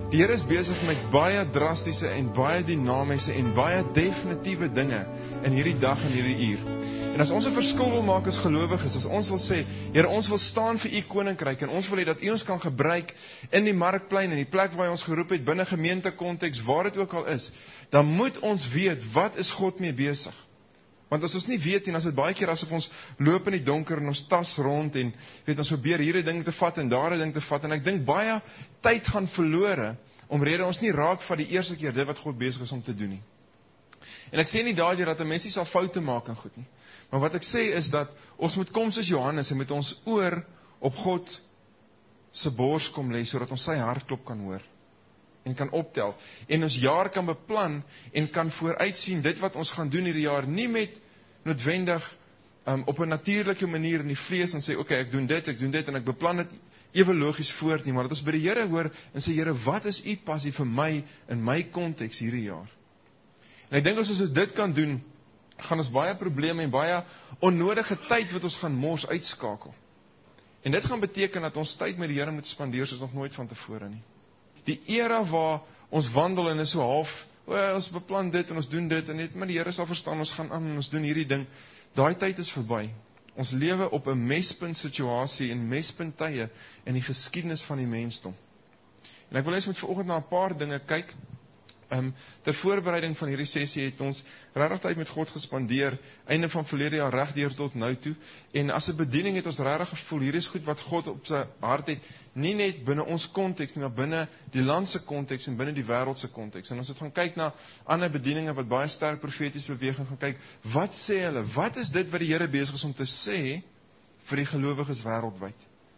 Die Here is besig met baie drastiese en baie dinamiese en baie definitiewe dinge in hierdie dag en hierdie uur. En as ons 'n verskil wil maak as gelowiges, as ons wil sê, Here, ons wil staan vir U koninkryk en ons wil hê dat U ons kan gebruik in die markplein en die plek waar hy ons geroep het, binne gemeentekonteks, waar dit ook al is, dan moet ons weet, wat is God mee besig? Want as ons nie weet nie, dan is dit baie keer asof ons loop in die donker en ons tas rond en ons probeer hier 'n ding te vat en daar 'n ding te vat en ek dink baie tyd gaan verlore omrede ons nie raak van die eerste keer dit wat God besig is om te doen nie. En ek sê nie daardeur dat 'n mens nie sal foute maak en goed nie. Maar wat ek sê is dat ons moet kom soos Johannes en met ons oor op God se bors kom lê sodat ons sy hartklop kan hoor en kan optel en ons jaar kan beplan en kan vooruitsien dit wat ons gaan doen hierdie jaar, nie met noodwendig op 'n natuurlike manier in die vlees en sê okay, ek doen dit en ek beplan dit ewe logies voort nie, maar dat ons by die Here hoor en sê Here, wat is U passie vir my in my konteks hierdie jaar? En ek dink as ons dit kan doen, gaan ons baie probleme en baie onnodige tyd wat ons gaan mors uitskakel. En dit gaan beteken dat ons tyd met die Here moet spandeer soos nog nooit van tevore nie. Die era waar ons wandel en is so half, ons beplan dit en ons doen dit en net, maar die Here sal verstaan, ons gaan aan en ons doen hierdie ding. Daai tyd is verby. Ons lewe op 'n mespunt situasie en mespunt tye in die geskiedenis van die mensdom. En ek wil eens met vanoggend na 'n paar dinge kyk. Ter voorbereiding van hierdie sessie het ons regtig tyd met God gespandeer, einde van verlede jaar regdeur tot nou toe, en as 'n bediening het ons regtig gevoel, hier is goed wat God op sy hart het, nie net binne ons konteks nie, maar binne die land se konteks en binne die wêreld se konteks. En ons het gaan kyk na ander bedieninge wat baie sterk profeties beweeg en gaan kyk, wat sê hulle, wat is dit wat die Here besig is om te sê vir die gelowiges wêreldwyd?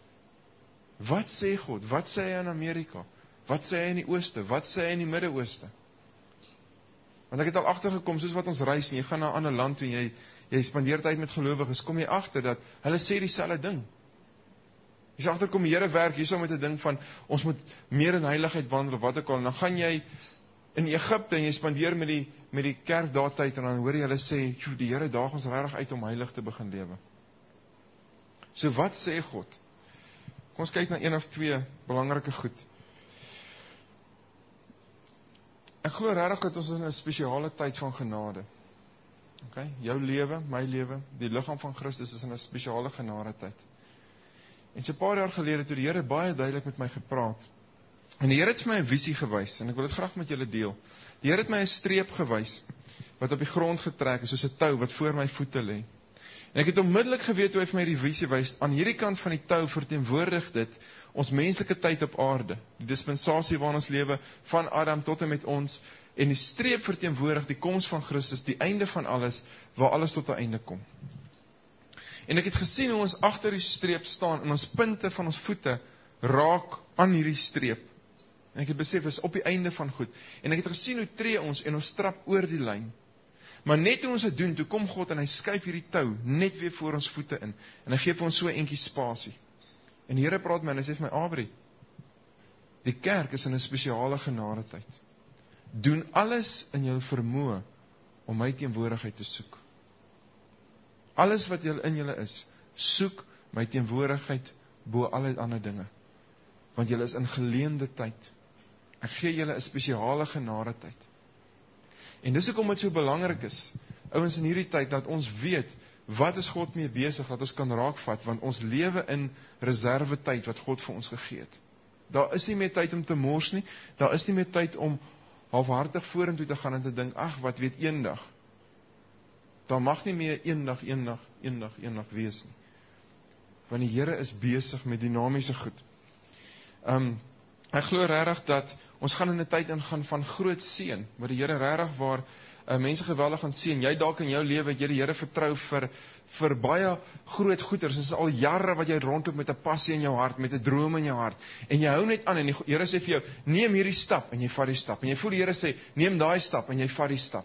Wat sê God? Wat sê hy in Amerika? Wat sê hy in die Ooste? Wat sê hy in die Midde-Ooste? Want ek het al agtergekom, soos wat ons reis en jy gaan na 'n ander land toe en jy spandeer tyd met gelowiges, kom jy agter dat hulle sê dieselfde ding. Jy sê agterkom die Here werk hierso met 'n ding van ons moet meer in heiligheid wandel of wat ook al. En dan gaan jy in Egipte en jy spandeer met die kerk daar tyd en dan hoor jy hulle sê, "Joe, die Here daag ons regtig uit om heilig te begin lewe." So wat sê God? Kom ons kyk na een of twee belangrike goed. Ek glo regtig dat ons in 'n spesiale tyd van genade. Okay? Jou lewe, my lewe, die liggaam van Christus is in 'n spesiale genade tyd. En so 'n paar jaar gelede toe die Here baie duidelik met my gepraat. En die Here het vir my 'n visie gewys en ek wil dit graag met julle deel. Die Here het my 'n streep gewys wat op die grond getrek is soos 'n tou wat voor my voete lê. En ek het onmiddellik geweet hoe hy vir my die visie wys. Aan hierdie kant van die tou verteenwoordig dit ons menslike tyd op aarde, die dispensasie waarin ons lewe, van Adam tot en met ons, en die streep verteenwoordig die koms van Christus, die einde van alles, waar alles tot 'n einde kom. En ek het gesien hoe ons agter die streep staan, en ons punte van ons voete raak aan hierdie streep. En ek het besef, is op die einde van goed. En ek het gesien hoe tree ons, en ons trap oor die lyn. Maar net toe ons dit doen, toe kom God en hy skuif hierdie tou net weer voor ons voete in, en hy gee vir ons so 'n entjie spasie. En die Here praat met my en hy sê vir my, Abri, die kerk is in 'n spesiale genade tyd. Doen alles in jou vermoë om my teenwoordigheid te soek. Alles wat in julle is, soek my teenwoordigheid bo alle ander dinge. Want julle is in geleende tyd. Ek gee julle 'n spesiale genade tyd. En dis hoekom dit so belangrik is, ouens in hierdie tyd, dat ons weet, wat is God mee besig, dat ons kan raakvat, want ons lewe in reserve tyd wat God vir ons gegee het. Daar is nie meer tyd om te mors nie, daar is nie meer tyd om halfhartig vorentoe te gaan en te dink, ag, wat weet eendag. Daar mag nie meer eendag wees nie. Want die Here is besig met dinamiese goed. Ek glo regtig dat ons gaan in 'n tyd ingaan van groot seën, waar die Here regtig waar mense geweldig gaan seën. Jy dalk in jou lewe het jy die Here vertrou vir baie groot goeders. Dit is al jare wat jy rondloop met 'n passie in jou hart, met 'n droom in jou hart. En jy hou net aan en die Here sê vir jou, neem hierdie stap en jy vat die stap. En jy voel die Here sê, neem daai stap en jy vat die stap.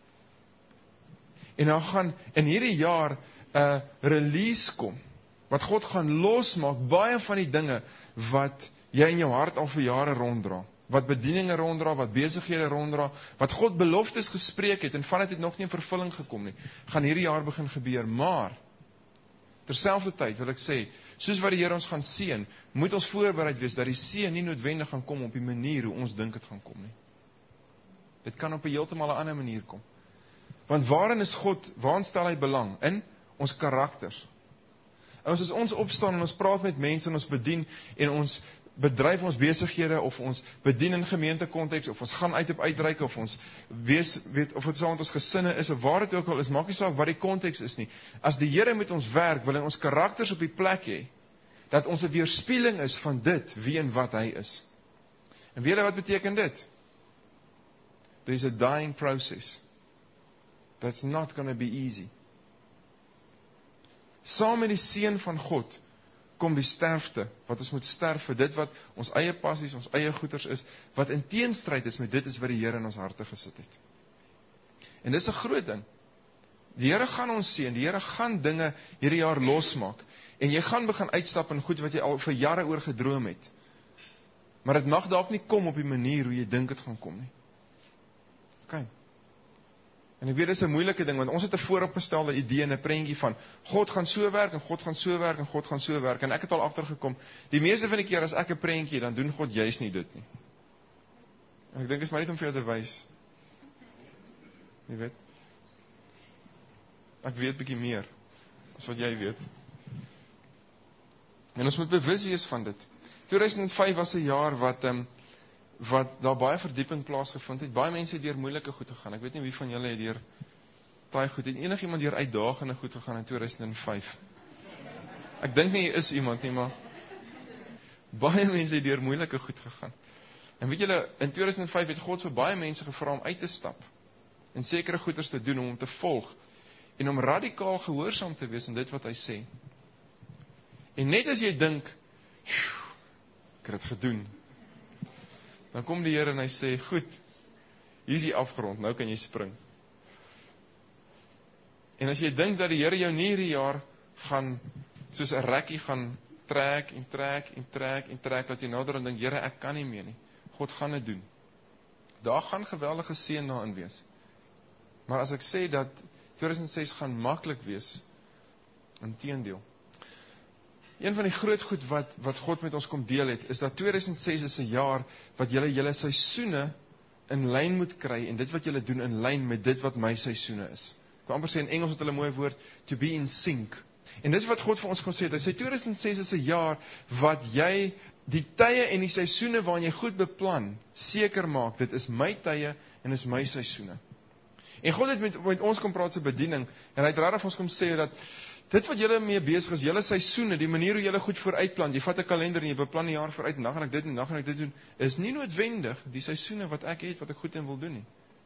En dan gaan in hierdie jaar 'n release kom, wat God gaan losmaak, baie van die dinge wat jy in jou hart al vir jare ronddra, wat bedieninge ronddra, wat besighede ronddra, wat God beloftes gespreek het, en van dit het nog nie in vervulling gekom nie, gaan hierdie jaar begin gebeur, maar Terselfdertyd wil ek sê, soos wat die Here ons gaan seën, moet ons voorbereid wees dat die seën nie noodwendig gaan kom op die manier hoe ons dink dit gaan kom nie. Dit kan op 'n heeltemal 'n ander manier kom. Want waarin is God, waarin stel hy belang? In ons karakters. En as ons opstaan en ons praat met mense en ons bedien en ons bedryf ons besighede of ons bedien in gemeentekonteks of ons gaan uit op uitreike of ons weet of dit saam met ons gesinne is of waar dit ook al is, maak nie saak wat die konteks is nie. As die Here met ons werk, wil hy ons karakters op die plek hê dat ons 'n weerspieëling is van dit wie en wat hy is. En weet jy wat beteken dit? There's a dying process. That's not going to be easy. Saam met die seën van God kom die sterfte, wat ons moet sterf vir dit wat ons eie passies, ons eie goeders is, wat in teenstryd is met dit is wat die Here in ons harte gesit het. En dis 'n groot ding. Die Here gaan ons seën, die Here gaan dinge hierdie jaar losmaak, en jy gaan begin uitstap in goed wat jy al vir jare oor gedroom het. Maar dit mag dalk nie kom op die manier hoe jy dink dit gaan kom nie. Okay. En ek weet dit is 'n moeilike ding, want ons het 'n vooropgestelde idee en 'n prentjie van God gaan so werk en God gaan so werk en God gaan so werk, en ek het al agtergekom, die meeste van die keer as ek 'n prentjie, dan doen God juis nie dit nie. En ek dink dit is maar net om vir jou te wys. Jy weet. Ek weet bietjie meer as wat jy weet. En ons moet bewus wees van dit. 2005 was 'n jaar wat daar baie verdieping plaasgevind het. Baie mense het deur moeilike goed gegaan. Ek weet nie wie van julle het deur baie goed. Het enigiemand deur uitdagende goed gegaan in 2005? Ek dink nie is iemand nie, maar baie mense het deur moeilike goed gegaan. En weet julle, in 2005 het God vir baie mense gevra om uit te stap en sekere goeders te doen, om te volg en om radikaal gehoorsaam te wees aan dit wat hy sê. En net as jy dink, ek het dit gedoen, dan kom die Here en hy sê, goed, hier is die afgrond, nou kan jy spring. En as jy dink dat die Here jou nie hierdie jaar gaan, soos 'n rekkie gaan trek en trek en trek en trek, dat jy nader en dink, Here, ek kan nie meer nie. God gaan dit doen. Daar gaan geweldige seën daarin wees. Maar as ek sê dat 2006 gaan maklik wees, inteendeel. Een van die groot goed wat God met ons kom deel het, is dat 2006 is 'n jaar wat julle seisoene in lyn moet kry, en dit wat julle doen in lyn met dit wat my seisoene is. Ek kan amper sê in Engels het hulle 'n mooi woord, to be in sync. En dis wat God vir ons kon sê, hy sê 2006 is 'n jaar wat jy die tye en die seisoene waarin jy goed beplan, seker maak, dit is my tye en is my seisoene. En God het met ons kom praat se bediening, en hy het regtig ons kom sê dat dit wat julle mee besig is, julle seisoene, die manier hoe julle goed vooruitplan, jy vat 'n kalender en jy beplan die jaar vooruit, en dan gaan ek dit doen, dan gaan ek dit doen, is nie noodwendig die seisoene wat ek het, wat ek goed in wil doen nie.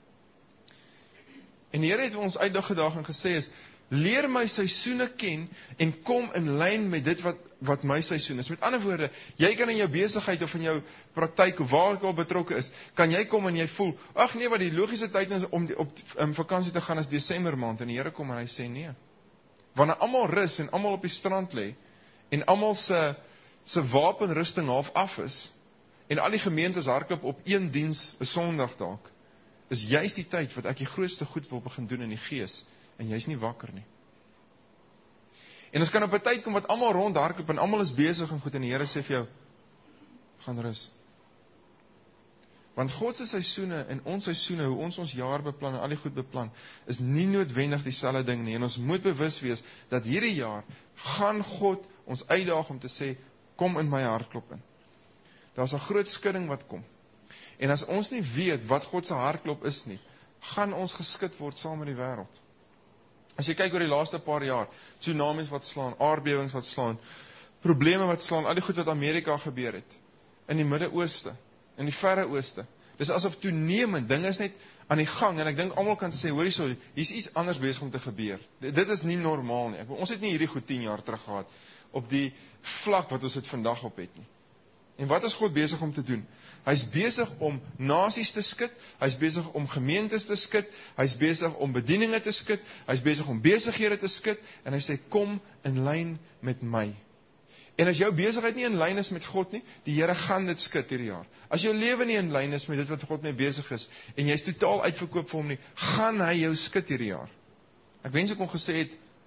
En die Here het ons uitgedaag en gesê is, leer my seisoene ken, en kom in lyn met dit wat my seisoen is. Met ander woorde, jy kan in jou besigheid of in jou praktyk, of waar ek al betrokke is, kan jy kom en jy voel, ag nee, wat die logiese tyd is om op vakansie te gaan is Desember maand, en die Here kom en hy sê nee. Wanneer almal rus en almal op die strand lê en almal se wapenrusting half af is en al die gemeentes hardloop op een diens 'n Sondag dalk, is juist die tyd wat ek die grootste goed wil begin doen in die gees, en jy's nie wakker nie. En ons kan op 'n tyd kom wat almal rond hardloop en almal is besig en goed, en die Here sê vir jou, gaan rus. Want God se seisoene en ons seisoene, hoe ons jaar beplan en al die goed beplan, is nie noodwendig dieselfde ding nie. En ons moet bewus wees dat hierdie jaar gaan God ons uitdaag om te sê, kom in my hartklop in. Daar's 'n groot skudding wat kom. En as ons nie weet wat God se hartklop is nie, gaan ons geskit word saam met die wêreld. As jy kyk oor die laaste paar jaar, tsunamies wat slaan, aardbewings wat slaan, probleme wat slaan, al die goed wat Amerika gebeur het, in die Midde-Ooste, in die Verre Ooste. Dis asof toenemend, dinge is net aan die gang, en ek dink almal kan sê, hoor hierso, hier's iets anders besig om te gebeur. Dit is nie normaal nie. Ons het nie hierdie goed 10 jaar terug gehad, op die vlak wat ons dit vandag op het nie. En wat is God besig om te doen? Hy's besig om nasies te skud, hy's besig om gemeentes te skud, hy's besig om bedieninge te skud, hy's besig om besighede te skud, en hy sê, kom in lyn met my. En as jou besigheid nie in lyn is met God nie, die Here gaan dit skud hierdie jaar. As jou lewe nie in lyn is met dit wat God mee besig is, en jy is totaal uitverkoop vir hom nie, gaan hy jou skud hierdie jaar. Ek wens ek kon gesê het,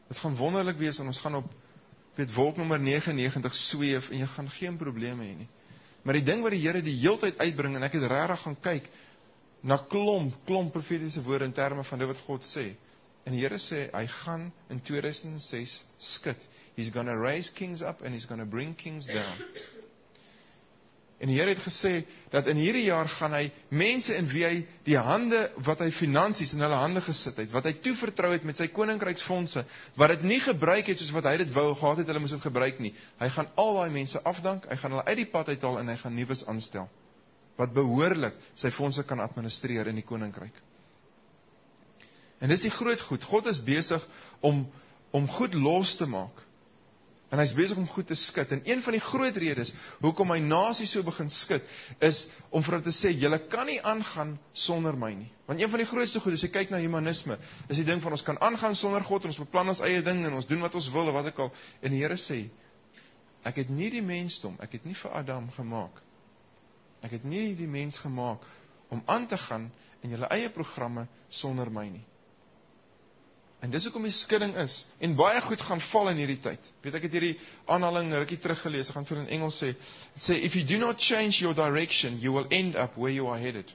Dit gaan wonderlik wees en ons gaan op wolk nommer 99 sweef en jy gaan geen probleme hê nie. Maar die ding wat die Here die heeltyd uitbring en ek het regtig gaan kyk na klomp profetiese woorde in terme van dit wat God sê. En die Here sê hy gaan in 2006 skud. He's gonna raise kings up and he's gonna bring kings down. En die Here het gesê dat in hierdie jaar gaan hy mense in wie hy die hande wat hy finansies in hulle hande gesit het, wat hy toevertrou het met sy koninkryksfondse, wat dit nie gebruik het soos wat hy dit wou gehad het, hulle moes dit gebruik nie. Hy gaan al daai mense afdank, hy gaan hulle uit die pad uithaal en hy gaan nuus aanstel wat behoorlik sy fondse kan administreer in die koninkryk. En dis die groot goed. God is besig om goed los te maak. En hy is besig om goed te skud. En een van die groot redes hoekom hy nasie so begin skud, is om vir hulle te sê, julle kan nie aangaan sonder my nie. Want een van die grootste goed, as jy kyk na humanisme, is die ding van ons kan aangaan sonder God, en ons beplan ons eie ding, en ons doen wat ons wil, of wat ek al. En die Here sê, ek het nie die mensdom, ek het nie vir Adam gemaak. Ek het nie die mens gemaak om aan te gaan in julle eie programme sonder my nie. En dis hoekom die skudding is. En baie goed gaan val in hierdie tyd. Weet ek het hierdie aanhaling rukkie teruggelees. Ek gaan vir in Engels sê. It sê, if you do not change your direction, you will end up where you are headed.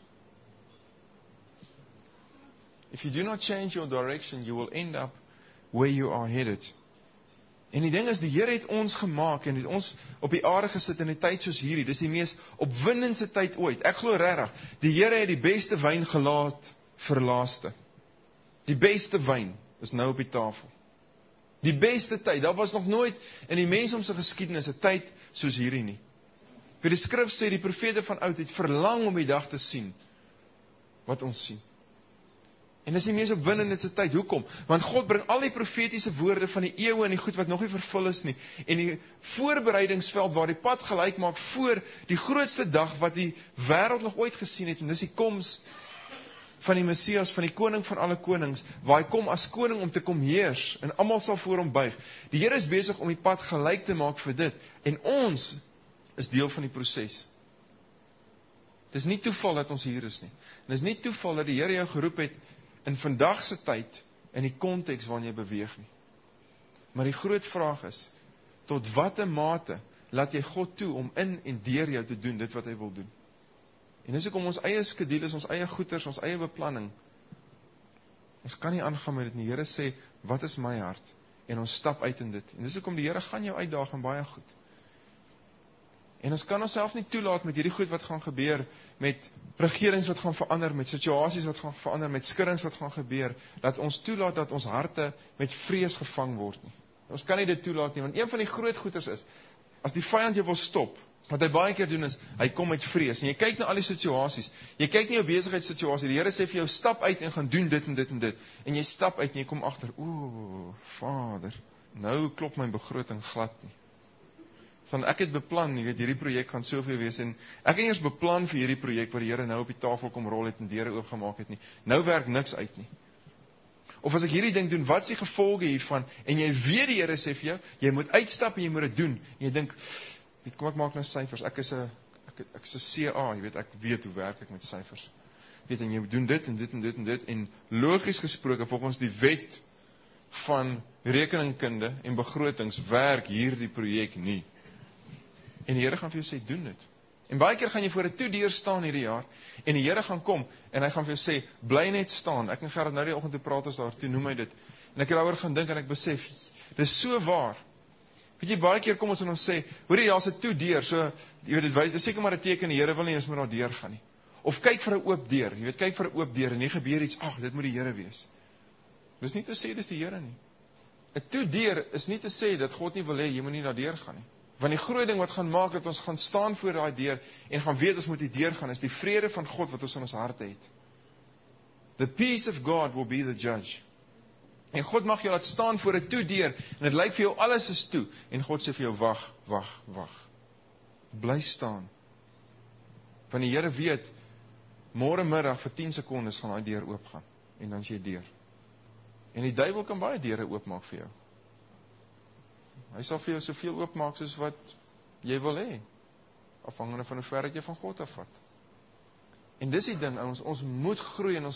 If you do not change your direction, you will end up where you are headed. En die ding is, die Here het ons gemaak en het ons op die aarde gesit in 'n tyd soos hierdie. Dis die mees opwindendste tyd ooit. Ek glo regtig, die Here het die beste wyn gelaat vir laaste. Die beste wyn is nou op die tafel. Die beste tyd, daar was nog nooit in die mensdom se geskiedenis 'n tyd soos hierdie nie. Vir die skrif sê die profete van oud het verlang om die dag te sien wat ons sien. En dis die mees opwindendste tyd. Hoekom? Want God bring al die profetiese woorde van die eeue en die goed wat nog nie vervul is nie, en die voorbereidingsveld waar die pad gelyk maak voor die grootste dag wat die wêreld nog ooit gesien het, en dis die koms van die Messias, van die koning van alle konings, waar hy kom as koning om te kom heers, en almal sal voor hom buig. Die Here is besig om die pad gelyk te maak vir dit, en ons is deel van die proses. Dis nie toeval dat ons hier is nie. En dis nie toeval dat die Here jou geroep het in vandag se tyd, in die konteks waarin jy beweeg nie. Maar die groot vraag is, tot watter mate laat jy God toe om in en deur jou te doen dit wat hy wil doen? En dis ook om ons eie skedules, ons eie goeders, ons eie beplanning. Ons kan nie aangaan met dit nie. Die Here sê, wat is my hart? En ons stap uit in dit. En dis ook om die Here gaan jou uitdaag in baie goed. En ons kan onsself nie toelaat met hierdie goed wat gaan gebeur, met regerings wat gaan verander, met situasies wat gaan verander, met skuddings wat gaan gebeur, dat ons toelaat dat ons harte met vrees gevang word nie. Ons kan nie dit toelaat nie, want een van die groot goeders is, as die vyand jou wil stop, wat hy baie keer doen is, hy kom met vrees. En jy kyk na al die situasies, jy kyk nie op besigheidssituasie, die Here sê vir jou, stap uit en gaan doen dit en dit en dit, en jy stap uit en jy kom agter, Vader, nou klop my begroting glad nie. Dan ek het beplan, jy weet, hierdie projek gaan soveel wees, en ek het eers beplan vir hierdie projek, wat die Here nou op die tafel kom rol het, en deure oopgemaak het nie. Nou werk niks uit nie. Of as ek hierdie ding doen, wat is die gevolge hiervan? En jy weet die Here sê vir jou, jy moet uitstap en jy moet dit doen. En jy dink, weet, kom ek maak nou syfers, ek is 'n CA, jy weet, ek weet hoe werk ek met syfers. Weet, en jy moet doen dit en dit en dit en dit, en logies gesproke, volgens die wet van rekeningkunde en begrotings, werk hierdie projek nie. En die Here gaan vir jou sê, doen dit. En baie keer gaan jy voor 'n toedeur staan hierdie jaar, en die Here gaan kom, en hy gaan vir jou sê, bly net staan. Ek en Gerard nou die oggend te praat ons daartoe, noem hy dit. En ek het daaroor gaan dink, en ek besef, dis so waar. Weet jy, baie keer kom ons en ons sê, hoor jy, daar's 'n toedeur, so, jy weet, dit wys, dis seker maar 'n teken, die Here wil nie eens met daar deur gaan nie. Of kyk vir 'n oop deur, jy weet, kyk vir 'n oop deur, en nie gebeur iets, dit moet die Here wees. Dis nie te sê, dis die Here nie. 'n Toedeur is nie te sê, dat God nie wil hê, jy moet nie daar deur gaan nie. Want die groot ding wat gaan maak, dat ons gaan staan voor daai deur, en gaan weet, ons moet die deur gaan, is die vrede van God, wat ons in ons harte het. The peace of God will be the judge. En God mag jou laat staan voor 'n toedeur, en dit lyk vir jou, alles is toe, en God sê vir jou, wag. Bly staan. Want die Here weet, môre middag vir 10 sekondes gaan daai deur oopgaan, en dan is jy deur. En die duiwel kan baie deure oopmaak vir jou. Hy sal vir jou soveel oopmaak soos wat jy wil hê, afhangende van hoe ver jy van God afvat. En dis die ding, ons moet groei, en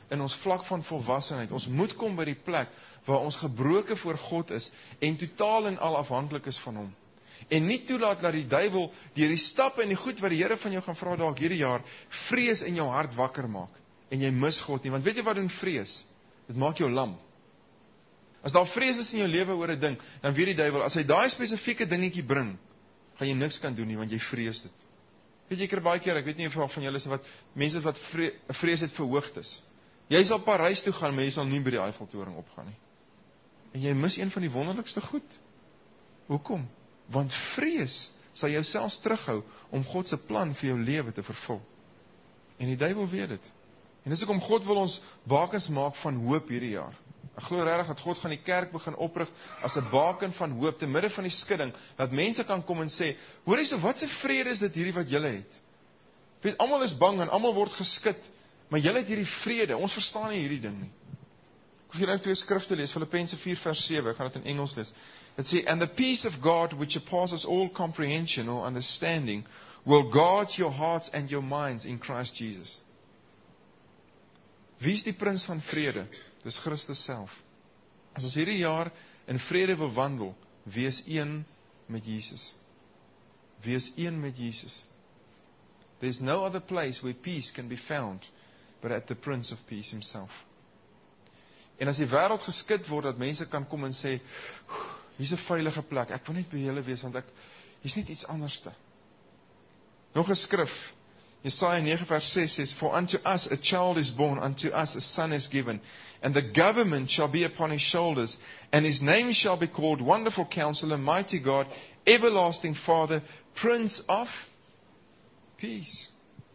in ons vlak van volwassenheid. Ons moet kom by die plek waar ons gebroken voor God is en totaal en al afhanklik is van hom. En nie toelaat dat die duiwel deur die stappe en die goed wat die Here van jou gaan vra dalk hierdie jaar, vrees in jou hart wakker maak. En jy mis God nie, want weet jy wat doen vrees? Dit maak jou lam. As daar vrees is in jou lewe oor 'n ding, dan weet die duiwel, as hy daai spesifieke dingetjie bring, gaan jy niks kan doen nie, want jy vrees dit. Weet jy, baie keer, ek weet nie of van julle is wat mense wat vrees het vir hoogtes. Jy sal Parys toe gaan, maar jy sal nie by die Eiffeltoring opgaan nie. En jy mis een van die wonderlikste goed. Hoekom? Want vrees sal jou selfs terughou om God se plan vir jou lewe te vervul. En die duiwel weet dit. En dis hoekom God wil ons bakens maak van hoop hierdie jaar. Ek glo regtig dat God gaan die kerk begin oprig as 'n baken van hoop te midde van die skudding, dat mense kan kom en sê, hoor hierso, wat 'n vrede is dit hierdie wat julle het? Weet, almal is bang en almal word geskit, maar julle het hierdie vrede. Ons verstaan nie hierdie ding nie. Ek wil julle 2 skrifte lees, Filippense 4 vers 7, ek gaan dit in Engels lees. Dit sê, and the peace of God which surpasses all comprehension or understanding will guard your hearts and your minds in Christ Jesus. Wie is die prins van vrede? Dis Christus self. As ons hierdie jaar in vrede wil wandel, wees een met Jesus. Wees een met Jesus. There's no other place where peace can be found but at the Prince of Peace himself. En as die wêreld geskit word, dat mense kan kom en sê, hier's 'n veilige plek, ek wil net by julle wees, want hier's net iets anderste. Nog 'n skrif, Jesaja 9 vers 6 says, for unto us a child is born, unto us a son is given, and the government shall be upon his shoulders, and his name shall be called Wonderful Counselor, Mighty God, Everlasting Father, Prince of Peace.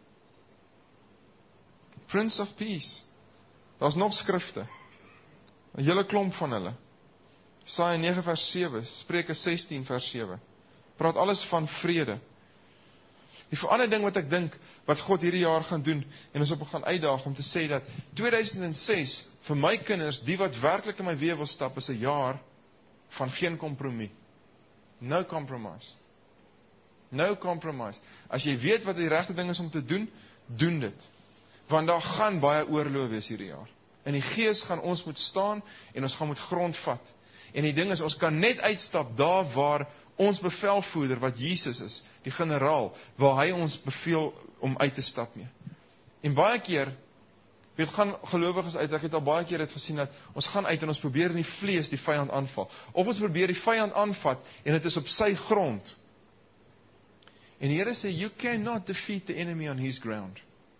Prince of Peace. Daar's nog skrifte. 'n hele klomp van hulle. Jesaja 9 vers 7, Spreuke 16 vers 7. Praat alles van vrede. Die verander ding wat ek dink, wat God hierdie jaar gaan doen, en ons op gaan uitdaag om te sê dat 2006, vir my kinders, die wat werklik in my weë wil stap, is 'n jaar van geen kompromie. No compromise. No compromise. As jy weet wat die regte ding is om te doen, doen dit. Want daar gaan baie oorlog wees hierdie jaar. In die gees gaan ons moet staan, en ons gaan moet grond vat. En die ding is, ons kan net uitstap daar waar ons bevelvoerder, wat Jesus is, die generaal, waar hy ons beveel om uit te stap mee. En baie keer, weet, gaan gelowiges uit, ek het al baie keer het gesien, dat ons gaan uit en ons probeer in die vlees die vyand aanval. Of ons probeer die vyand aanvat, en het is op sy grond. En die Here sê, you cannot defeat the enemy on his ground.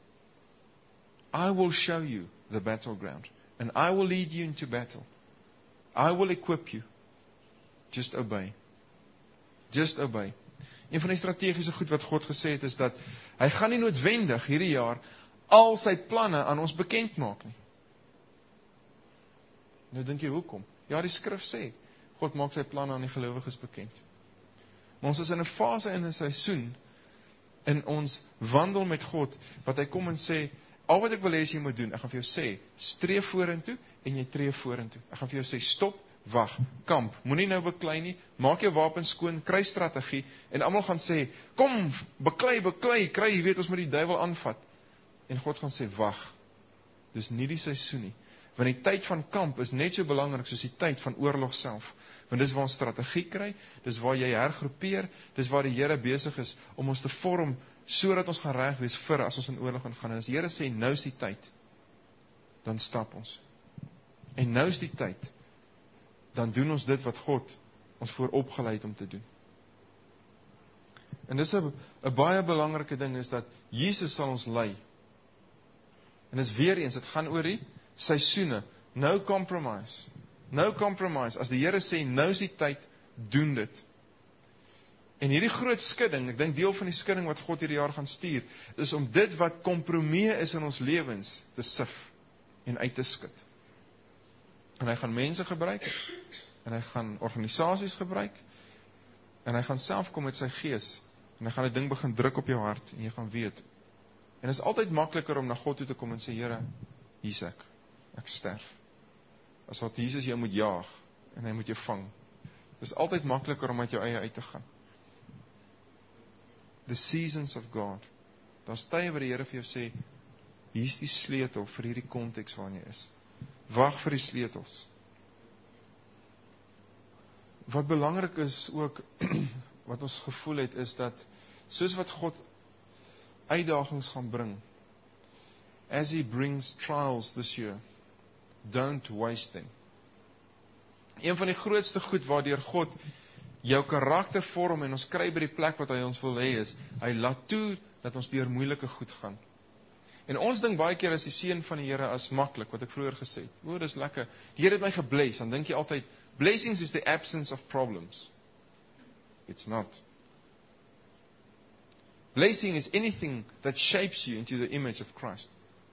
I will show you the battleground, and I will lead you into battle. I will equip you. Just obey. Just obey. Een van die strategiese goed wat God gesê het, is dat hy gaan nie noodwendig hierdie jaar al sy planne aan ons bekend maak nie. Nou dink jy, hoekom? Ja, die skrif sê, God maak sy planne aan die gelowiges bekend. Maar ons is in 'n fase en 'n seisoen in ons wandel met God, wat hy kom en sê, al wat ek wil hê jy moet doen, ek gaan vir jou sê, streef vorentoe en jy tree vorentoe. Ek gaan vir jou sê, stop, wag, kamp, moenie nou beklei nie, maak jou wapens skoon, kry strategie, en almal gaan sê, kom, beklei, kry, jy weet, ons moet die duiwel aanvat. En God gaan sê, wag, dis nie die seisoen nie, want die tyd van kamp is net so belangrik soos die tyd van oorlog self, want dis waar ons strategie kry, dis waar jy hergroepeer, dis waar die Here besig is om ons te vorm, sodat ons gaan reg wees vir as ons in oorlog gaan. En as die Here sê, nou is die tyd, dan stap ons. En nou is die tyd, dan doen ons dit wat God ons vooropgelei het om te doen. En dis 'n baie belangrike ding, is dat Jesus sal ons lei. En dis weer eens, dit gaan oor die seisoene. No compromise. No compromise. As die Here sê, nou is die tyd, doen dit. En hierdie groot skudding, ek dink deel van die skudding wat God hierdie jaar gaan stuur, is om dit wat kompromie is in ons lewens, te sif en uit te skud. En hy gaan mense gebruik, en hy gaan organisasies gebruik, en hy gaan self kom met sy gees, en hy gaan 'n ding begin druk op jou hart, en jy gaan weet. En het is altyd makliker om na God toe te kom en sê, Here, hier is ek sterf. As wat Jesus jou moet jaag, en hy moet jou vang. Het is altyd makliker om uit jou eie uit te gaan. The seasons of God. Daar's tye waar die Here vir jou sê, hier is die sleutel vir hierdie konteks waarin jy is. Wag vir die sleutels. Wat belangrik is ook, wat ons gevoel het, is dat, soos wat God uitdagings gaan bring, as He brings trials this year, don't waste them. Een van die grootste goed waardeur God jou karakter vorm en ons kry by die plek wat hy ons wil hê is, hy laat toe dat ons deur moeilike goed gaan. En ons dink baie keer as die seën van die Here as maklik, wat ek vroeër gesê het. O, dis lekker. Die Here het my gebless, dan dink jy altyd, blessings is the absence of problems. It's not. Blessing is anything that shapes you into the image of Christ.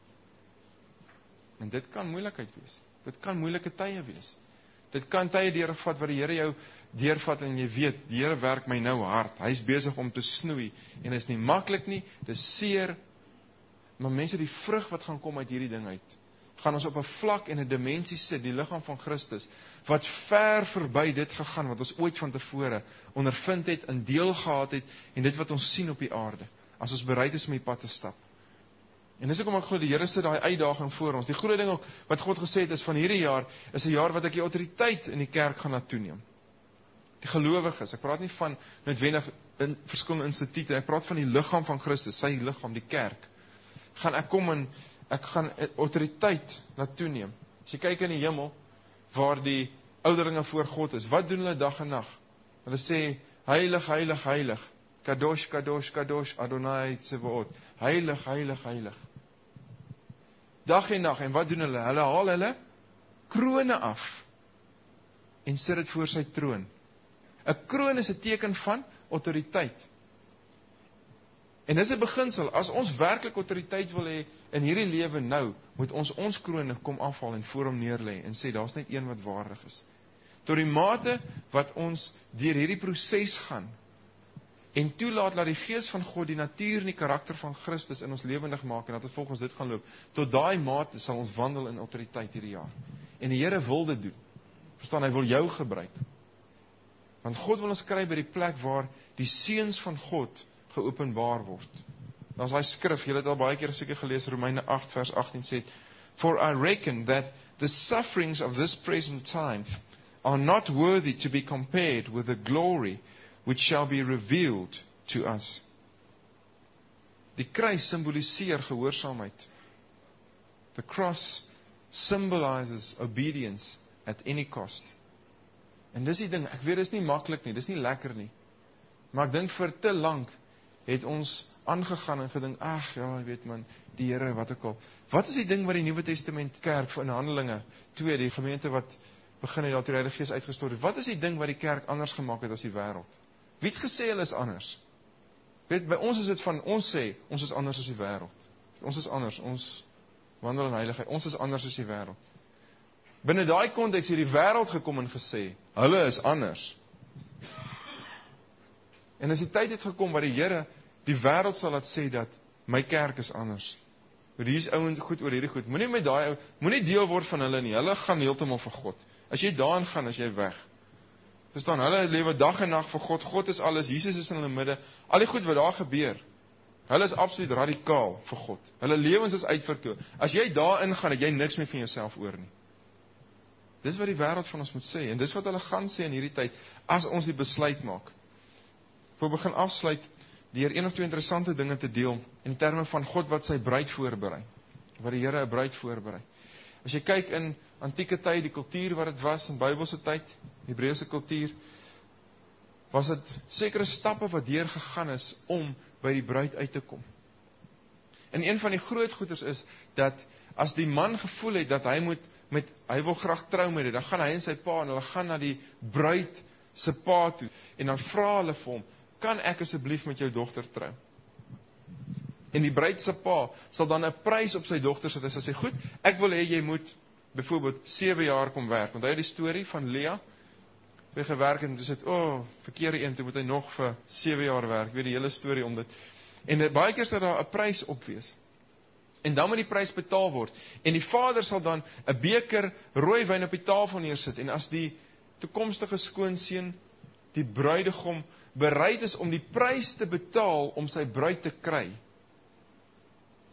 En dit kan moeilikheid wees. Dit kan moeilike tye wees. Dit kan tye deurvat waar die Here jou deurvat en jy weet, die Here werk my nou hard. Hy is besig om te snoei en dit is nie maklik nie, dit is seer. Maar mense, die vrug wat gaan kom uit hierdie ding uit, gaan ons op 'n vlak en 'n dimensie sit, die liggaam van Christus, wat ver verby dit gegaan wat ons ooit van tevore ondervind het, in deel gehad het en dit wat ons sien op die aarde, as ons bereid is om die pad te stap. En dis hoekom ek glo die Here sit daai uitdaging voor ons. Die groot ding ook wat God gesê het is van hierdie jaar is 'n jaar wat ek die autoriteit in die kerk gaan laat toeneem. Die gelowiges, ek praat nie van noodwendig in verskillende instituute, ek praat van die liggaam van Christus, sy liggaam, die kerk. Gaan ek kom en ek gaan autoriteit laat toeneem. As jy kyk in die hemel waar die ouderlinge voor God is, wat doen hulle dag en nag? Hulle sê heilig, heilig, heilig. Kadosh, kadosh, kadosh, Adonai Tsevaot. Heilig, heilig, heilig. Dag en nag, en wat doen hulle? Hulle haal hulle krone af en sit dit voor sy troon. 'n Kroon is 'n teken van autoriteit. En dis 'n beginsel, as ons werklik autoriteit wil hê in hierdie lewe nou, moet ons krone kom afhaal en voor hom neerlê en sê, daar's net een wat waardig is. Tot die mate wat ons deur hierdie proses gaan, en toelaat dat die Gees van God die natuur en die karakter van Christus in ons lewendig maak, en dat het volgens dit gaan loop, tot daai mate sal ons wandel in autoriteit hierdie jaar. En die Here wil dit doen. Verstaan, hy wil jou gebruik. Want God wil ons kry by die plek waar die seuns van God geopenbaar word. Daar's daai skrif, julle het al baie keer seker gelees, Romeine 8 vers 18 sê, For I reckon that the sufferings of this present time are not worthy to be compared with the glory which shall be revealed to us. Die kruis symboliseer gehoorsaamheid. The cross symbolizes obedience at any cost. En dis die ding, ek weet dis nie maklik nie, dis nie lekker nie. Maar ek dink vir te lank het ons aangegaan en gedink, ag ja, jy weet man, die Here, wat ook al. Wat is die ding wat die Nuwe Testament kerk in Handelinge 2, die gemeente wat begin het, dat die Heilige Gees uitgestort het, wat is die ding wat die kerk anders gemaak het as die wêreld? Wie het gesê hulle is anders? Weet, by ons is dit van, ons sê, ons is anders as die wêreld. Ons is anders, ons wandel in heiligheid, ons is anders as die wêreld. Binne daai konteks het die wêreld gekom en gesê, hulle is anders. En as die tyd het gekom waar die Here die wêreld sal laat sê dat my kerk is anders. Hier is ouens goed oor hierdie goed. Moenie met daai ou, moenie deel word van hulle nie. Hulle gaan heeltemal vir God. As jy daarin gaan, as jy weg. Verstaan, hulle lewe dag en nag vir God. God is alles, Jesus is in hulle midde. Al die goed wat daar gebeur, hulle is absoluut radikaal vir God. Hulle lewens is uitverkoop. As jy daarin gaan, het jy niks meer van jouself oor nie. Dis wat die wêreld van ons moet sê, en dis wat hulle gaan sê in hierdie tyd, as ons die besluit maak. Ek wil begin afsluit deur een of twee interessante dinge te deel, in terme van God wat sy bruid voorberei, wat die Here 'n bruid voorberei. As jy kyk in antieke tyd, die kultuur wat dit was, in Bybelse tyd, Hebreëse kultuur, was dit sekere stappe wat deurgegaan is, om by die bruid uit te kom. En een van die groot goeders is, dat as die man gevoel het, dat hy hy wil graag trou met dit, dan gaan hy en sy pa, en hulle gaan na die bruid se pa toe, en dan vra hulle vir hom, kan ek asseblief met jou dogter trou? En die bruid se pa sal dan 'n prys op sy dogter sit. Hy sal sê, goed, ek wil hê jy moet byvoorbeeld 7 jaar kom werk. Want hy het die storie van Lea, sy gewerk en toe sê, verkeerde een, toe moet hy nog vir 7 jaar werk. Weet die hele storie om dit. En baie keer sal daar 'n prys op wees. En dan moet die prys betaal word. En die vader sal dan 'n beker rooi wyn op die tafel neersit. En as die toekomstige skoonseun, die bruidegom, bereid is om die prys te betaal om sy bruid te kry,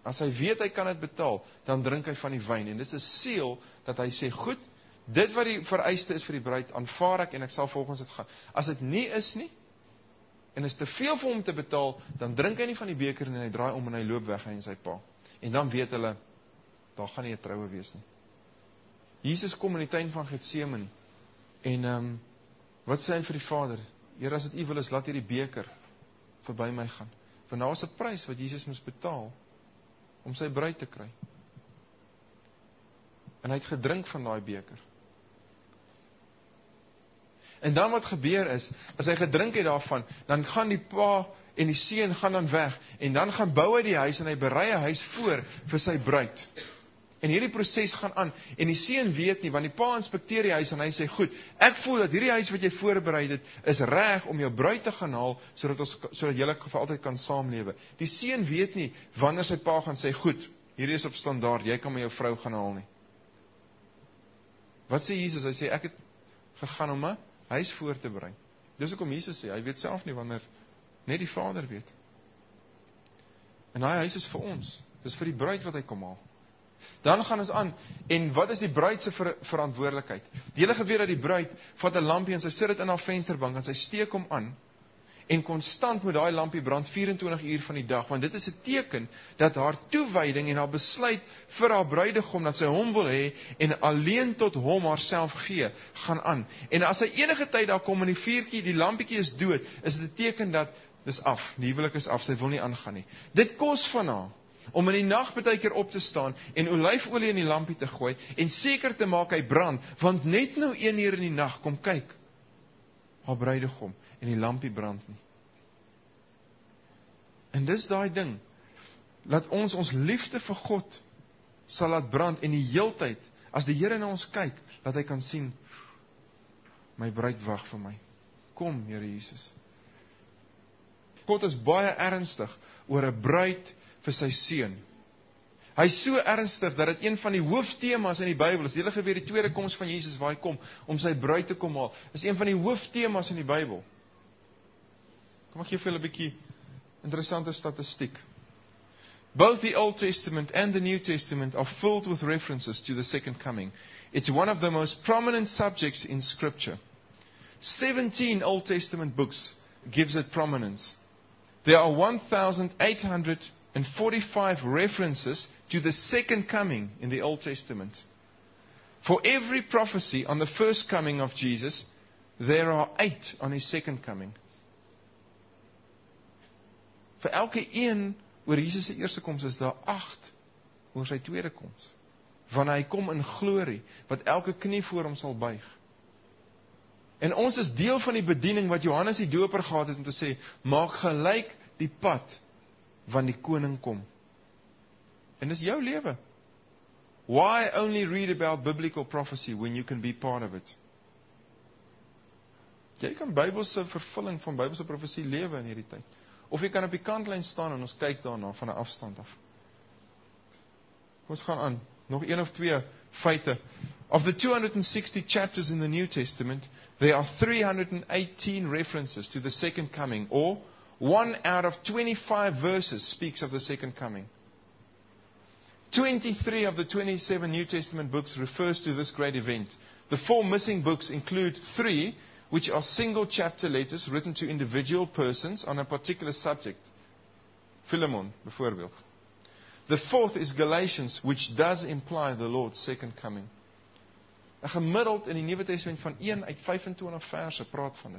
as hy weet hy kan dit betaal, dan drink hy van die wyn. En dis 'n seël dat hy sê, goed, dit wat die vereiste is vir die bruid, aanvaar ek en ek sal volgens dit gaan. As dit nie is nie, en is te veel vir hom te betaal, dan drink hy nie van die beker en hy draai om en hy loop weg en sy pa. En dan weet hulle, daar gaan nie 'n troue wees nie. Jesus kom in die tuin van Getsemane en wat sê hy vir die Vader? Here, as dit U wil is, laat hierdie beker verby my gaan. Want daar was 'n prys wat Jesus moes betaal om sy bruid te kry. En hy het gedrink van daai beker. En dan wat gebeur is, as hy gedrink het daarvan, dan gaan die pa en die seun gaan dan weg, en dan gaan bou hy die huis, en hy berei 'n huis voor vir sy bruid. En hierdie proses gaan aan, en die seun weet nie, want die pa inspekteer die huis, en hy sê, goed, ek voel dat hierdie huis wat jy voorberei het, is reg om jou bruid te gaan haal, sodat julle vir altyd kan saamlewe. Die seun weet nie, wanneer sy pa gaan sê, goed, hierdie is op standaard, jy kan met jou vrou gaan haal nie. Wat sê Jesus? Hy sê, ek het gegaan om 'n huis voor te berei. Dis hoekom Jesus sê, hy weet self nie wanneer, net die Vader weet. En daai huis is vir ons, dis vir die bruid wat hy kom haal. Dan gaan ons aan, en wat is die bruid se verantwoordelikheid? Die hele geweet dat die bruid vat 'n lampie en sy sit dit in haar vensterbank en sy steek hom aan, en konstant moet daai lampie brand 24 uur van die dag, want dit is 'n teken dat haar toewyding en haar besluit vir haar bruidegom, dat sy hom wil hê, en alleen tot hom haarself gee, gaan aan. En as hy enige tyd daar kom en die vuurtjie, die lampietjie is dood, is dit 'n teken dat, dis af, die huwelik is af, sy wil nie aangaan nie. Dit kos van haar, om in die nag baie keer op te staan, en olyfolie in die lampie te gooi, en seker te maak hy brand, want net nou 1 uur in die nag, kom kyk, haar bruidegom, en die lampie brand nie. En dis daai ding, dat ons liefde vir God sal laat brand, en die heeltyd, as die Here na ons kyk, dat hy kan sien, my bruid wag vir my. Kom, Here Jesus. God is baie ernstig oor 'n bruid vir sy seun. Hy is so ernstig dat dit een van die hooftemas in die Bybel is. Julle geweet die tweede koms van Jesus waar hy kom om sy bruid te kom haal, is een van die hooftemas in die Bybel. Kom ek gee vir julle 'n bietjie interessante statistiek. Both the Old Testament and the New Testament are filled with references to the second coming. It's one of the most prominent subjects in Scripture. 17 Old Testament books gives it prominence. There are 1,845 references to the second coming in the Old Testament. For every prophecy on the first coming of Jesus, there are 8 on his second coming. Vir elke een oor Jesus se eerste koms is daar 8 oor sy tweede koms. Wanneer hy kom in glorie, wat elke knie voor hom sal buig. En ons is deel van die bediening wat Johannes die Doper gehad het om te sê, maak gelyk die pad, want die koning kom. En dis jou lewe. Why only read about biblical prophecy when you can be part of it? Jy kan Bybelse vervulling van Bybelse profesie lewe in hierdie tyd. Of jy kan op die kantlyn staan en ons kyk daarna van 'n afstand af. Ons gaan aan. Nog 1 of 2 feite. Of the 260 chapters in the New Testament, there are 318 references to the second coming, or 1 out of 25 verses speaks of the second coming. 23 of the 27 New Testament books refers to this great event. The 4 missing books include 3 which are single chapter letters written to individual persons on a particular subject. Philemon, bijvoorbeeld. The 4th is Galatians, which does imply the Lord's second coming. En gemiddeld in die Nuwe Testament van 1 uit 25 verse praat van dit.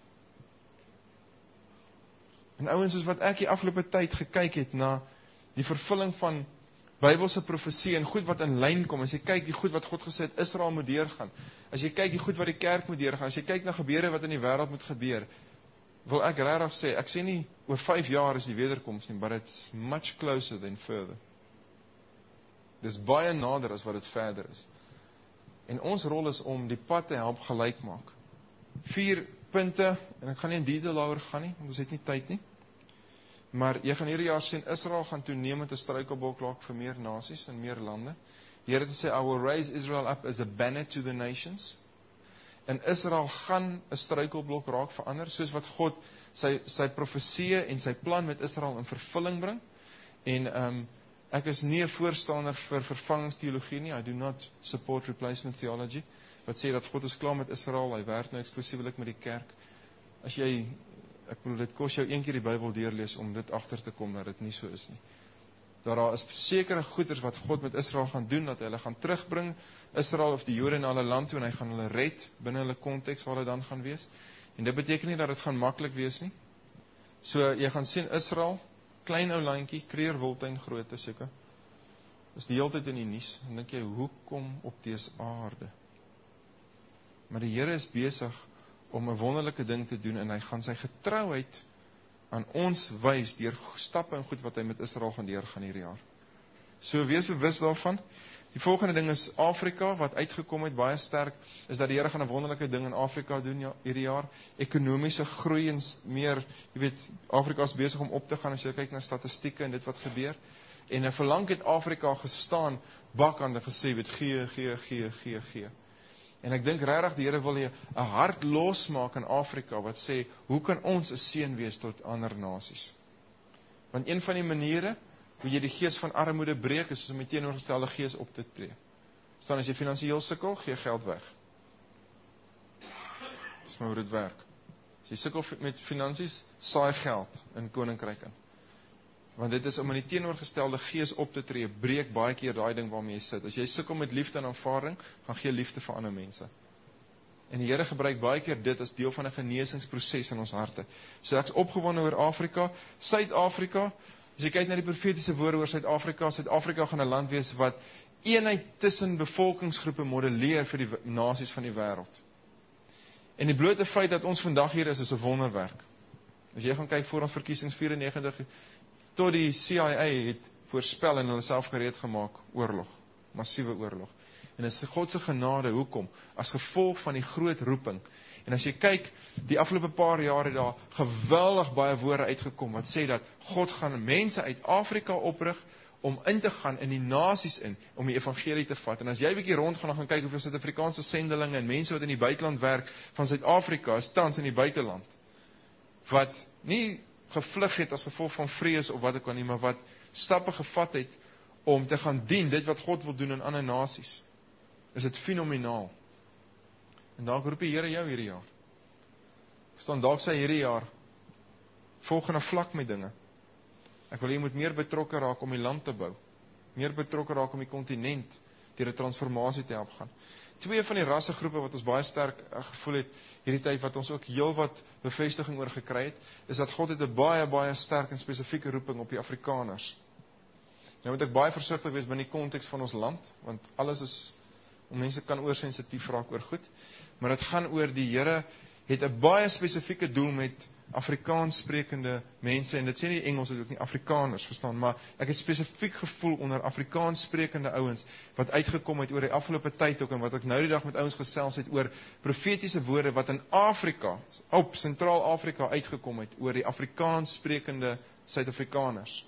En ouens, soos wat ek die afgelope tyd gekyk het na die vervulling van Bybelse profesie en goed wat in lyn kom, as jy kyk die goed wat God gesê het, Israel moet deurgaan, as jy kyk die goed wat die kerk moet deurgaan, as jy kyk na gebeure wat in die wêreld moet gebeur, wil ek regtig sê, ek sê nie oor 5 jaar is die wederkoms nie, but it's much closer than further. Dis baie nader as wat dit verder is. En ons rol is om die pad te help gelyk maak. 4 punte, en ek gaan nie in detail daaroor gaan nie, want ons het nie tyd nie. Maar jy gaan hierdie jaar sien, Israel gaan toenemend 'n struikelblok raak vir meer nasies en meer lande. Die Here het gesê, I will raise Israel up as a banner to the nations. En Israel gaan 'n struikelblok raak vir ander, soos wat God sy profeseë en sy plan met Israel in vervulling bring. En Ek is nie 'n voorstander vir vervangingsteologie nie. I do not support replacement theology. Wat sê dat God is klaar met Israel, hy werk nou eksklusiewelik met die kerk. As jy, ek bedoel, dit kos jou een keer die Bybel deurlees om dit agter te kom dat dit nie so is nie. Daar is sekere goeders wat God met Israel gaan doen, dat hy hulle gaan terugbring, Israel of die Jode na hulle land toe, en hy gaan hulle red, binne hulle konteks waar hulle dan gaan wees. En dit beteken nie dat dit gaan maklik wees nie. So, jy gaan sien Israel, klein ou landjie, Kreerwiltuin grootte seker, is die hele tyd in die nuus, en dink jy, hoekom op dese aarde? Maar die Here is besig om 'n wonderlike ding te doen, en hy gaan sy getrouheid aan ons wys deur stappe en goed wat hy met Israel gaan deurgaan hierdie jaar. So wees bewus daarvan. Die volgende ding is Afrika, wat uitgekom het baie sterk, is dat die Here gaan 'n wonderlike ding in Afrika doen hierdie jaar. Ekonomiese groei en meer, jy weet, Afrika is besig om op te gaan as jy kyk na statistieke en dit wat gebeur. En verlang het Afrika gestaan, bakkande gesê, weet, gee. En ek dink regtig die Here wil 'n hart losmaak in Afrika wat sê, hoe kan ons 'n seën wees tot ander nasies? Want een van die maniere hoe jy die gees van armoede breek is om die teenoorgestelde gees op te tree. Staan as jy finansiëel sukkel, gee geld weg. Dis maar hoe dit werk. As jy sukkel met finansies, saai geld in koninkryk in. Want dit is om in die teenoorgestelde gees op te tree, breek baie keer daai ding waarmee jy sit. As jy sukkel met liefde en aanvaarding, gaan gee liefde vir ander mense. En die Here gebruik baie keer dit as deel van 'n genesingsproses in ons harte. So ek's opgewonde oor Afrika, Suid-Afrika. As jy kyk na die profetiese woorde oor Suid-Afrika, Suid-Afrika gaan 'n land wees wat eenheid tussen bevolkingsgroepe modelleer vir die nasies van die wêreld. En die blote feit dat ons vandag hier is 'n wonderwerk. As jy gaan kyk voor ons verkiesings 94 tot die CIA het voorspel en hulle self gereed gemaak oorlog, massiewe oorlog. En dit is God se genade, hoekom? As gevolg van die groot roeping. En as jy kyk, die afgelope paar jaar het daar geweldig baie woorde uitgekom wat sê dat God gaan mense uit Afrika oprig om in te gaan in die nasies in, om die evangelie te vat. En as jy 'n bietjie rond gaan kyk hoeveel Suid-Afrikaanse sendelinge en mense wat in die buiteland werk van Suid-Afrika is tans in die buiteland, wat nie gevlug het as gevolg van vrees of wat ook al nie, maar wat stappe gevat het om te gaan dien, dit wat God wil doen in ander nasies, is dit fenomenaal. En dalk roep die Here jou hierdie jaar. Staan dalk sy hierdie jaar volgende vlak met dinge. Ek wil jy moet meer betrokke raak om die land te bou. Meer betrokke raak om die kontinent deur 'n transformasie te help gaan. Twee van die rassegroepe wat ons baie sterk gevoel het hierdie tyd, wat ons ook heelwat bevestiging oor gekry het, is dat God het 'n baie sterk en spesifieke roeping op die Afrikaners. Nou moet ek baie versigtig wees binne die konteks van ons land, want alles is, mense kan oorsensitief raak oor goed, maar dit gaan oor die Here het 'n baie spesifieke doel met Afrikaans sprekende mense, en dit sê nie Engels, dit ook nie Afrikaners, verstaan, maar ek het spesifiek gevoel onder Afrikaans sprekende ouens, wat uitgekom het oor die afgelope tyd ook, en wat ek nou die dag met ouens gesels het oor profetiese woorde, wat in Afrika, op Sentraal-Afrika uitgekom het, oor die Afrikaans sprekende Suid-Afrikaners.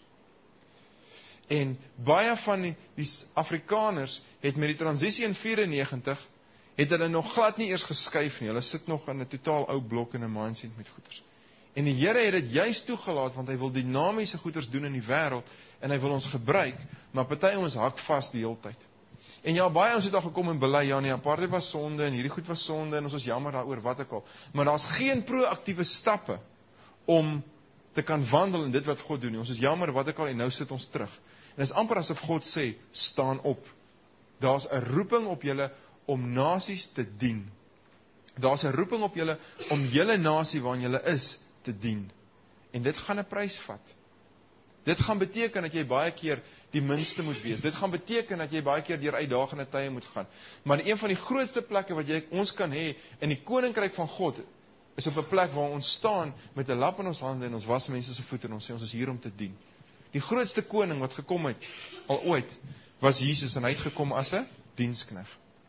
En baie van die Afrikaners het met die transisie in 94, het hulle nog glad nie eers geskuif nie, hulle sit nog in 'n totaal ou blok en 'n mindset met goeders. En die Here het dit juist toegelaat, want hy wil dinamiese goeders doen in die wêreld, en hy wil ons gebruik, maar party ons hak vas die hele tyd. En ja, baie ons het al gekom en bely, ja nee, apartheid was sonde, en hierdie goed was sonde, en ons is jammer daaroor, wat ek al. Maar daar's geen proaktiewe stappe, om te kan wandel in dit wat God doen nie. Ons is jammer, wat ek al, en nou sit ons terug. En dit is amper asof God sê, staan op. Daar's 'n roeping op julle, om nasies te dien. Daar's 'n roeping op julle, om julle nasie waarin julle is, te dien. En dit gaan 'n prys vat. Dit gaan beteken dat jy baie keer die minste moet wees. Dit gaan beteken dat jy baie keer deur uitdagende tye moet gaan. Maar een van die grootste plekke wat ons kan hê in die koninkryk van God, is op 'n plek waar ons staan met 'n lap in ons hande en ons was mense se voete en ons sê ons is hier om te dien. Die grootste koning wat gekom het al ooit was Jesus, en hy het gekom as 'n diensknegt.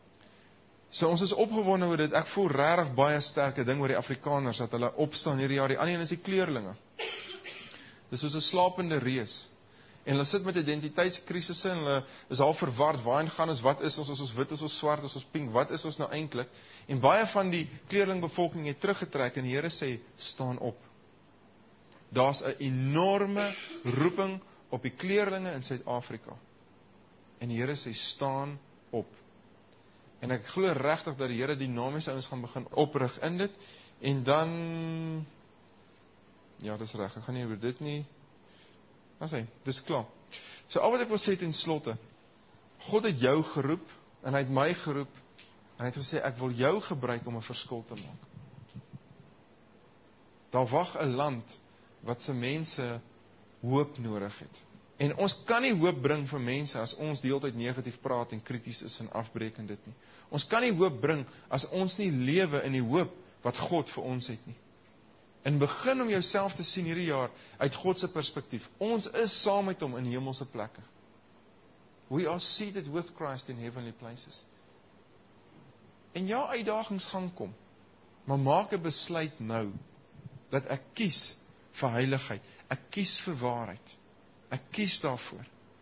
So ons is opgewonde oor dit. Ek voel regtig baie sterke ding oor die Afrikaners, dat hulle opstaan hierdie jaar. Die ander een is die kleurlinge. Dis soos 'n slapende reus. En hulle sit met identiteitskrisisse, en hulle is al verward, waarheen gaan ons, wat is ons wit, is ons swart, is ons pink, wat is ons nou eintlik? En baie van die kleurlingbevolking het teruggetrek, en die Here sê, staan op. Daar's 'n enorme roeping op die kleerlinge in Suid-Afrika. En die Here sê, staan op. En ek glo regtig dat die Here dinamiese ouens gaan begin oprig in dit, en dan, ja, dis reg, ek gaan nie oor dit nie, maar sê, dis klaar. So al wat ek wil sê ten slotte, God het jou geroep, en hy het my geroep, en hy het gesê, ek wil jou gebruik om 'n verskil te maak. Daar wag 'n land, wat se mense hoop nodig het. En ons kan nie hoop bring vir mense as ons die hele tyd negatief praat en krities is en afbreek en dit nie. Ons kan nie hoop bring as ons nie lewe in die hoop wat God vir ons het nie. En begin om jouself te sien hierdie jaar uit God se perspektief. Ons is saam met hom in hemelse plekke. We are seated with Christ in heavenly places. En ja, uitdagings gaan kom. Maar maak 'n besluit nou dat ek kies vir heiligheid. Ek kies vir waarheid. Ek kies daarvoor.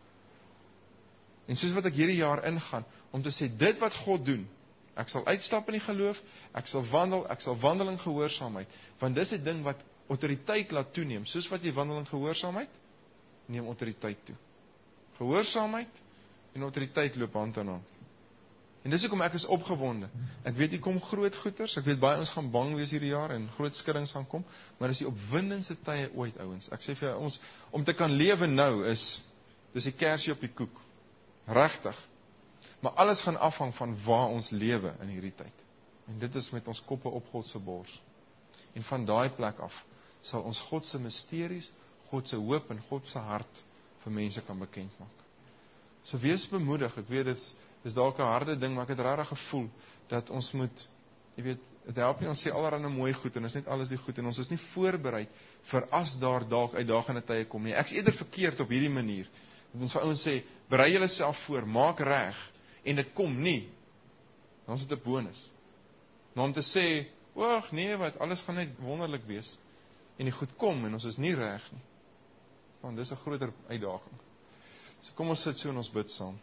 En soos wat ek hierdie jaar ingaan, om te sê, dit wat God doen, ek sal uitstap in die geloof, ek sal wandel in gehoorsaamheid, want dis 'n ding wat autoriteit laat toeneem, soos wat jy wandel in gehoorsaamheid, neem autoriteit toe. Gehoorsaamheid en autoriteit loop hand aan hand. En dis hoekom ek is opgewonde. Ek weet hier kom groot goeters, ek weet baie ons gaan bang wees hierdie jaar en groot skuddings gaan kom, maar dis die opwindendste tye ooit, ouens. Ek sê vir ons, om te kan lewe nou dis die kersie op die koek. Regtig. Maar alles gaan afhang van waar ons lewe in hierdie tyd. En dit is met ons koppe op God se bors. En van daai plek af sal ons God se misteries, God se hoop en God se hart vir mense kan bekend maak. So wees bemoedig. Ek weet dit is dalk 'n harde ding, maar ek het regtig gevoel dat ons moet, jy weet, dit help nie ons sê allerlei mooi goed en is net alles die goed en ons is nie voorberei vir as daar dalk uitdagende tye kom nie. Ek's eerder verkeerd op hierdie manier. Dat ons vir ouens sê, berei julleself voor, maak reg en dit kom nie. Dan is dit 'n bonus. Maar om te sê, "Wag, nee, wat alles gaan net wonderlik wees." En die goed kom en ons is nie reg nie. Want dis 'n groter uitdaging. So kom ons sit so en ons bid saam.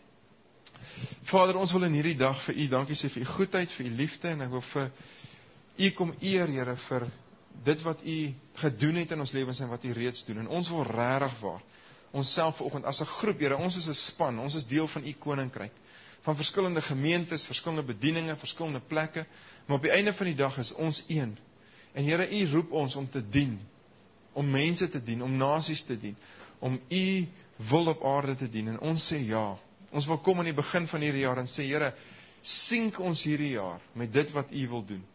Vader, ons wil in hierdie dag vir U dankie sê vir U goedheid, vir U liefde en ek wil vir U kom eer, Here, vir dit wat U gedoen het in ons lewens en wat U reeds doen. En ons wil regtig waar ons self vanoggend as 'n groep, Here, ons is 'n span, ons is deel van U koninkryk. Van verskillende gemeentes, verskillende bedieninge, verskillende plekke, maar op die einde van die dag is ons een. En Here, U roep ons om te dien, om mense te dien, om nasies te dien, om U wil op aarde te dien. En ons sê ja. Ons wil kom in die begin van hierdie jaar en sê, Here, sink ons hierdie jaar met dit wat U wil doen.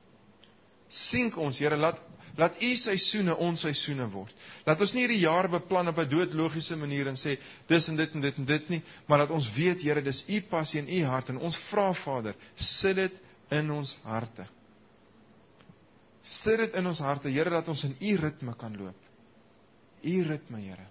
Sink ons, Here, laat U seisoene ons seisoene word. Laat ons nie hierdie jaar beplan op 'n doodlogiese manier en sê, dis en dit en dit en dit nie, maar dat ons weet, Here, dis U passie in U hart en ons vra, Vader, sit dit in ons harte. Sit dit in ons harte, Here, dat ons in U ritme kan loop. U ritme, Here.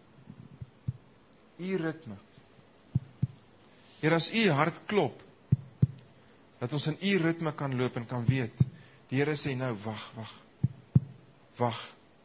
U ritme. Here, as U hart klop, dat ons in U ritme kan loop en kan weet, die Here sê nou, wag.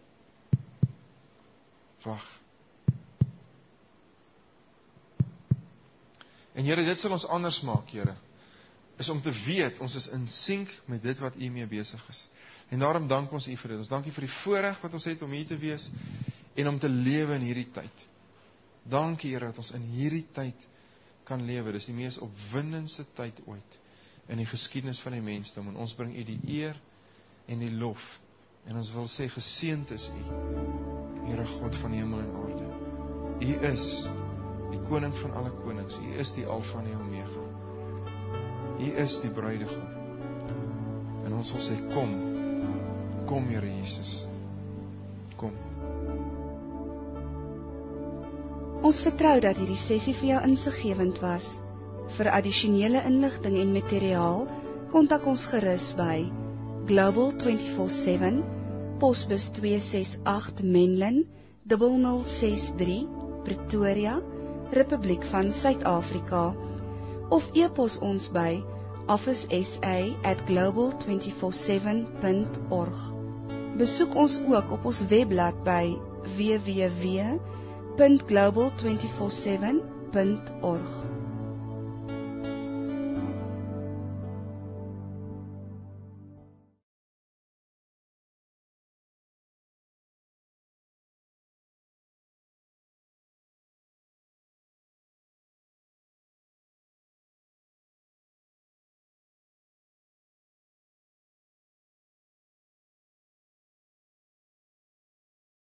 En Here, dit sal ons anders maak, Here, is om te weet, ons is in sync met dit wat U mee besig is. En daarom dank ons U vir dit. Ons dank U vir die voorreg wat ons het om hier te wees, en om te lewe in hierdie tyd. Dankie, Here, dat ons in hierdie tyd kan lewe. Dis die mees opwindendste tyd ooit in die geskiedenis van die mensdom. En ons bring U die eer en die lof. En ons wil sê, geseënd is U, Here God van hemel en aarde. U is die koning van alle konings. U is die Alfa en die Omega. U is die bruidegom. En ons wil sê, kom Here Jesus. Kom. Ons vertrou dat hierdie sessie vir jou insiggewend was. Vir addisionele inligting en materiaal, kontak ons gerus by Global 24/7, Posbus 268 Menlyn 0063 Pretoria, Republiek van Suid-Afrika, of e-pos ons by officesa@global247.org. Besoek ons ook op ons webblad by www.global247.org.